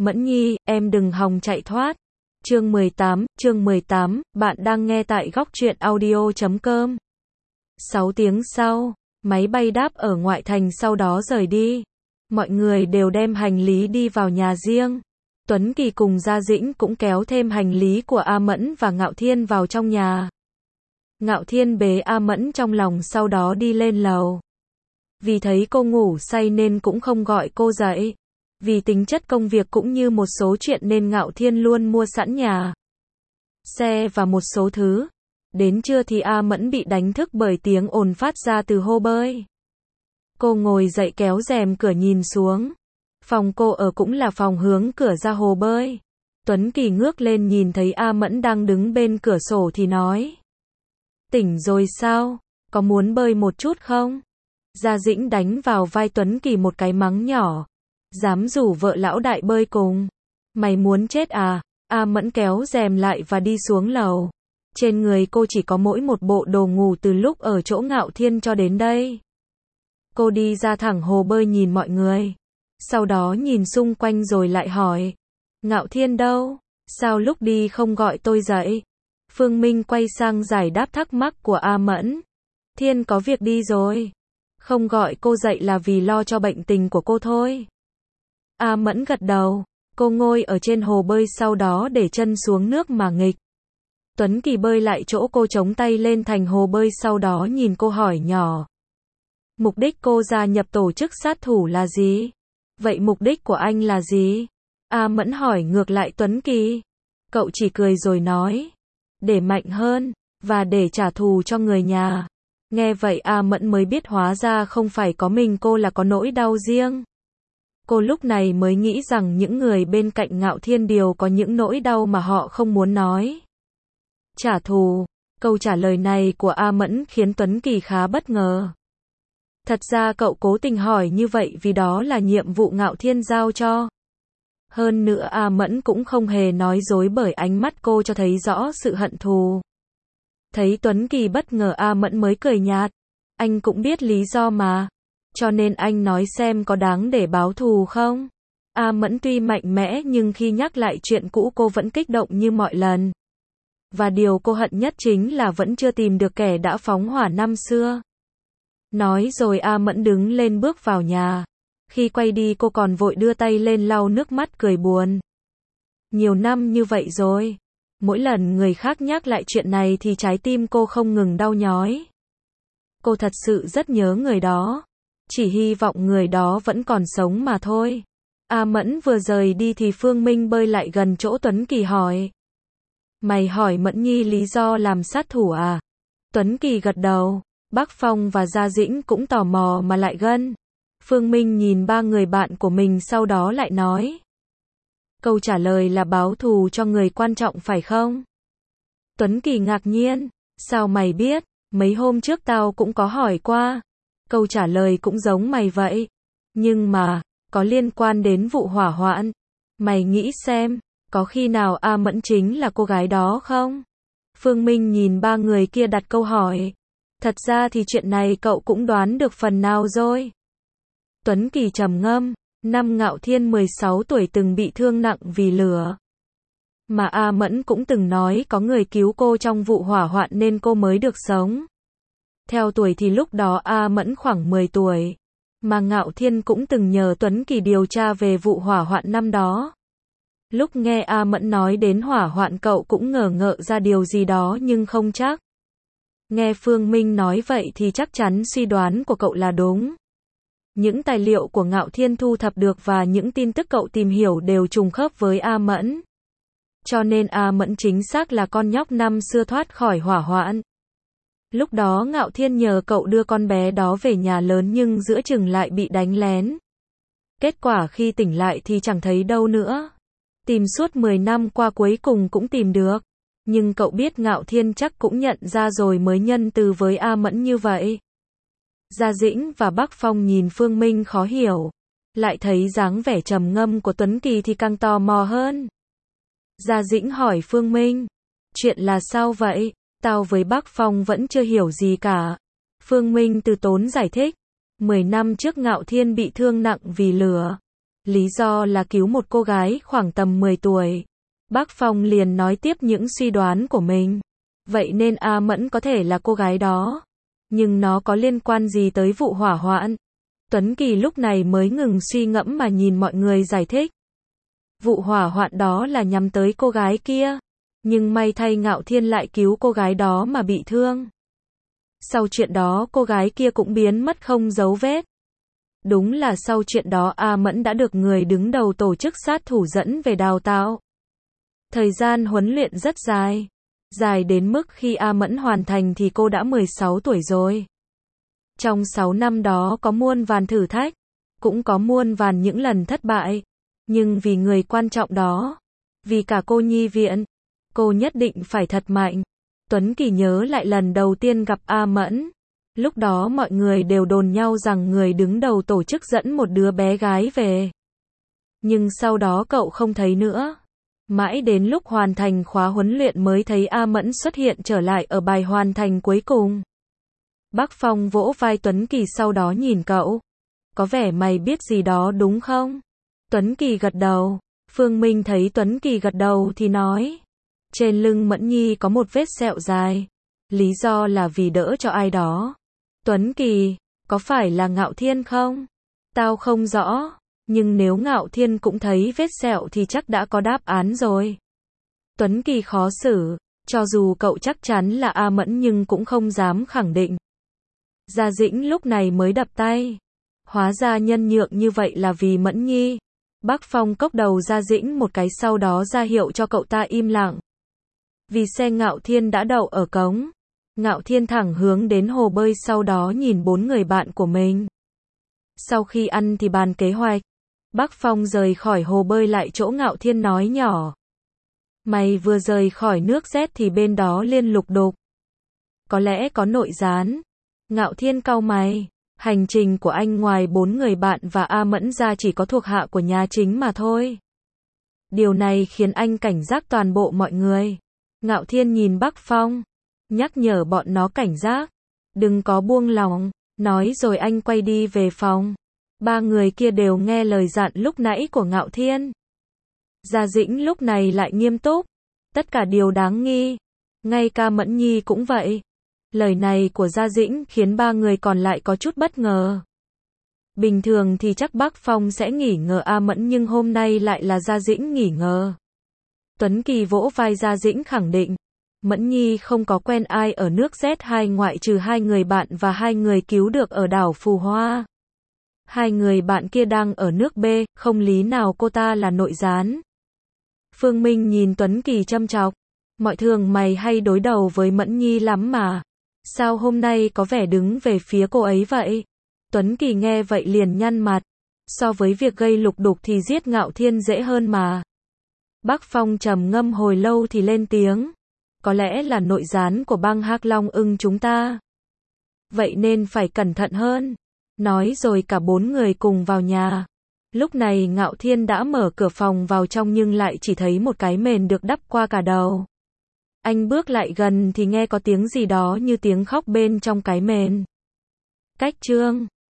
Mẫn Nhi, em đừng hòng chạy thoát. Chương 18, bạn đang nghe tại góc truyện audio.com. 6 tiếng sau, máy bay đáp ở ngoại thành sau đó rời đi. Mọi người đều đem hành lý đi vào nhà riêng. Tuấn Kỳ cùng Gia Dĩnh cũng kéo thêm hành lý của A Mẫn và Ngạo Thiên vào trong nhà. Ngạo Thiên bế A Mẫn trong lòng sau đó đi lên lầu. Vì thấy cô ngủ say nên cũng không gọi cô dậy. Vì tính chất công việc cũng như một số chuyện nên Ngạo Thiên luôn mua sẵn nhà, xe và một số thứ. Đến trưa thì A Mẫn bị đánh thức bởi tiếng ồn phát ra từ hồ bơi. Cô ngồi dậy kéo rèm cửa nhìn xuống. Phòng cô ở cũng là phòng hướng cửa ra hồ bơi. Tuấn Kỳ ngước lên nhìn thấy A Mẫn đang đứng bên cửa sổ thì nói: Tỉnh rồi sao? Có muốn bơi một chút không? Gia Dĩnh đánh vào vai Tuấn Kỳ một cái mắng nhỏ. Dám rủ vợ lão đại bơi cùng. Mày muốn chết à? A Mẫn kéo rèm lại và đi xuống lầu. Trên người cô chỉ có mỗi một bộ đồ ngủ từ lúc ở chỗ Ngạo Thiên cho đến đây. Cô đi ra thẳng hồ bơi nhìn mọi người. Sau đó nhìn xung quanh rồi lại hỏi: Ngạo Thiên đâu? Sao lúc đi không gọi tôi dậy? Phương Minh quay sang giải đáp thắc mắc của A Mẫn. Thiên có việc đi rồi. Không gọi cô dậy là vì lo cho bệnh tình của cô thôi. A Mẫn gật đầu. Cô ngồi ở trên hồ bơi sau đó để chân xuống nước mà nghịch. Tuấn Kỳ bơi lại chỗ cô chống tay lên thành hồ bơi sau đó nhìn cô hỏi nhỏ: Mục đích cô gia nhập tổ chức sát thủ là gì? Vậy mục đích của anh là gì? A Mẫn hỏi ngược lại Tuấn Kỳ. Cậu chỉ cười rồi nói: Để mạnh hơn, và để trả thù cho người nhà. Nghe vậy A Mẫn mới biết hóa ra không phải có mình cô là có nỗi đau riêng. Cô lúc này mới nghĩ rằng những người bên cạnh Ngạo Thiên đều có những nỗi đau mà họ không muốn nói. Trả thù. Câu trả lời này của A Mẫn khiến Tuấn Kỳ khá bất ngờ. Thật ra cậu cố tình hỏi như vậy vì đó là nhiệm vụ Ngạo Thiên giao cho. Hơn nữa A Mẫn cũng không hề nói dối bởi ánh mắt cô cho thấy rõ sự hận thù. Thấy Tuấn Kỳ bất ngờ A Mẫn mới cười nhạt. Anh cũng biết lý do mà. Cho nên anh nói xem có đáng để báo thù không? A Mẫn tuy mạnh mẽ nhưng khi nhắc lại chuyện cũ cô vẫn kích động như mọi lần. Và điều cô hận nhất chính là vẫn chưa tìm được kẻ đã phóng hỏa năm xưa. Nói rồi A Mẫn đứng lên bước vào nhà. Khi quay đi cô còn vội đưa tay lên lau nước mắt cười buồn. Nhiều năm như vậy rồi. Mỗi lần người khác nhắc lại chuyện này thì trái tim cô không ngừng đau nhói. Cô thật sự rất nhớ người đó. Chỉ hy vọng người đó vẫn còn sống mà thôi. A Mẫn vừa rời đi thì Phương Minh bơi lại gần chỗ Tuấn Kỳ hỏi: Mày hỏi Mẫn Nhi lý do làm sát thủ à? Tuấn Kỳ gật đầu. Bác Phong và Gia Dĩnh cũng tò mò mà lại gân. Phương Minh nhìn ba người bạn của mình sau đó lại nói: Câu trả lời là báo thù cho người quan trọng phải không? Tuấn Kỳ ngạc nhiên. Sao mày biết? Mấy hôm trước tao cũng có hỏi qua. Câu trả lời cũng giống mày vậy. Nhưng mà, có liên quan đến vụ hỏa hoạn. Mày nghĩ xem, có khi nào A Mẫn chính là cô gái đó không? Phương Minh nhìn ba người kia đặt câu hỏi. Thật ra thì chuyện này cậu cũng đoán được phần nào rồi. Tuấn Kỳ trầm ngâm. Năm Ngạo Thiên 16 tuổi từng bị thương nặng vì lửa. Mà A Mẫn cũng từng nói có người cứu cô trong vụ hỏa hoạn nên cô mới được sống. Theo tuổi thì lúc đó A Mẫn khoảng 10 tuổi. Mà Ngạo Thiên cũng từng nhờ Tuấn Kỳ điều tra về vụ hỏa hoạn năm đó. Lúc nghe A Mẫn nói đến hỏa hoạn cậu cũng ngờ ngợ ra điều gì đó nhưng không chắc. Nghe Phương Minh nói vậy thì chắc chắn suy đoán của cậu là đúng. Những tài liệu của Ngạo Thiên thu thập được và những tin tức cậu tìm hiểu đều trùng khớp với A Mẫn. Cho nên A Mẫn chính xác là con nhóc năm xưa thoát khỏi hỏa hoạn. Lúc đó Ngạo Thiên nhờ cậu đưa con bé đó về nhà lớn nhưng giữa chừng lại bị đánh lén. Kết quả khi tỉnh lại thì chẳng thấy đâu nữa. Tìm suốt 10 năm qua cuối cùng cũng tìm được. Nhưng cậu biết Ngạo Thiên chắc cũng nhận ra rồi mới nhân từ với A Mẫn như vậy. Gia Dĩnh và Bác Phong nhìn Phương Minh khó hiểu. Lại thấy dáng vẻ trầm ngâm của Tuấn Kỳ thì càng tò mò hơn. Gia Dĩnh hỏi Phương Minh: Chuyện là sao vậy? Tao với Bác Phong vẫn chưa hiểu gì cả. Phương Minh từ tốn giải thích. 10 năm trước Ngạo Thiên bị thương nặng vì lửa. Lý do là cứu một cô gái khoảng tầm 10 tuổi. Bác Phong liền nói tiếp những suy đoán của mình. Vậy nên A Mẫn có thể là cô gái đó. Nhưng nó có liên quan gì tới vụ hỏa hoạn? Tuấn Kỳ lúc này mới ngừng suy ngẫm mà nhìn mọi người giải thích. Vụ hỏa hoạn đó là nhắm tới cô gái kia. Nhưng may thay Ngạo Thiên lại cứu cô gái đó mà bị thương. Sau chuyện đó cô gái kia cũng biến mất không dấu vết. Đúng là sau chuyện đó A Mẫn đã được người đứng đầu tổ chức sát thủ dẫn về đào tạo. Thời gian huấn luyện rất dài. Dài đến mức khi A Mẫn hoàn thành thì cô đã 16 tuổi rồi. Trong 6 năm đó có muôn vàn thử thách, cũng có muôn vàn những lần thất bại. Nhưng vì người quan trọng đó, vì cả cô nhi viện, cô nhất định phải thật mạnh. Tuấn Kỳ nhớ lại lần đầu tiên gặp A Mẫn. Lúc đó mọi người đều đồn nhau rằng người đứng đầu tổ chức dẫn một đứa bé gái về. Nhưng sau đó cậu không thấy nữa. Mãi đến lúc hoàn thành khóa huấn luyện mới thấy A Mẫn xuất hiện trở lại ở bài hoàn thành cuối cùng. Bác Phong vỗ vai Tuấn Kỳ sau đó nhìn cậu. Có vẻ mày biết gì đó đúng không? Tuấn Kỳ gật đầu. Phương Minh thấy Tuấn Kỳ gật đầu thì nói. Trên lưng Mẫn Nhi có một vết sẹo dài. Lý do là vì đỡ cho ai đó. Tuấn Kỳ, có phải là Ngạo Thiên không? Tao không rõ. Nhưng nếu Ngạo Thiên cũng thấy vết sẹo thì chắc đã có đáp án rồi. Tuấn Kỳ khó xử. Cho dù cậu chắc chắn là A Mẫn nhưng cũng không dám khẳng định. Gia Dĩnh lúc này mới đập tay. Hóa ra nhân nhượng như vậy là vì Mẫn Nhi. Bác Phong cốc đầu Gia Dĩnh một cái sau đó ra hiệu cho cậu ta im lặng. Vì xe Ngạo Thiên đã đậu ở cống. Ngạo Thiên thẳng hướng đến hồ bơi sau đó nhìn 4 người bạn của mình. Sau khi ăn thì bàn kế hoạch. Bác Phong rời khỏi hồ bơi lại chỗ Ngạo Thiên nói nhỏ. Mày vừa rời khỏi nước rét thì bên đó liên lục đục. Có lẽ có nội gián. Ngạo Thiên cau mày. Hành trình của anh ngoài 4 người bạn và A Mẫn ra chỉ có thuộc hạ của nhà chính mà thôi. Điều này khiến anh cảnh giác toàn bộ mọi người. Ngạo Thiên nhìn Bác Phong. Nhắc nhở bọn nó cảnh giác. Đừng có buông lỏng. Nói rồi anh quay đi về phòng. 3 người kia đều nghe lời dặn lúc nãy của Ngạo Thiên. Gia Dĩnh lúc này lại nghiêm túc. Tất cả điều đáng nghi. Ngay cả Mẫn Nhi cũng vậy. Lời này của Gia Dĩnh khiến 3 người còn lại có chút bất ngờ. Bình thường thì chắc Bác Phong sẽ nghỉ ngờ A Mẫn nhưng hôm nay lại là Gia Dĩnh nghỉ ngờ. Tuấn Kỳ vỗ vai Gia Dĩnh khẳng định. Mẫn Nhi không có quen ai ở nước Z2 ngoại trừ 2 người bạn và 2 người cứu được ở đảo Phù Hoa. 2 người bạn kia đang ở nước B, không lý nào cô ta là nội gián. Phương Minh nhìn Tuấn Kỳ châm chọc. Mọi thường mày hay đối đầu với Mẫn Nhi lắm mà. Sao hôm nay có vẻ đứng về phía cô ấy vậy? Tuấn Kỳ nghe vậy liền nhăn mặt. So với việc gây lục đục thì giết Ngạo Thiên dễ hơn mà. Bác Phong trầm ngâm hồi lâu thì lên tiếng. Có lẽ là nội gián của băng Hắc Long Ưng chúng ta. Vậy nên phải cẩn thận hơn. Nói rồi cả 4 người cùng vào nhà. Lúc này Ngạo Thiên đã mở cửa phòng vào trong nhưng lại chỉ thấy một cái mền được đắp qua cả đầu. Anh bước lại gần thì nghe có tiếng gì đó như tiếng khóc bên trong cái mền. Cách chương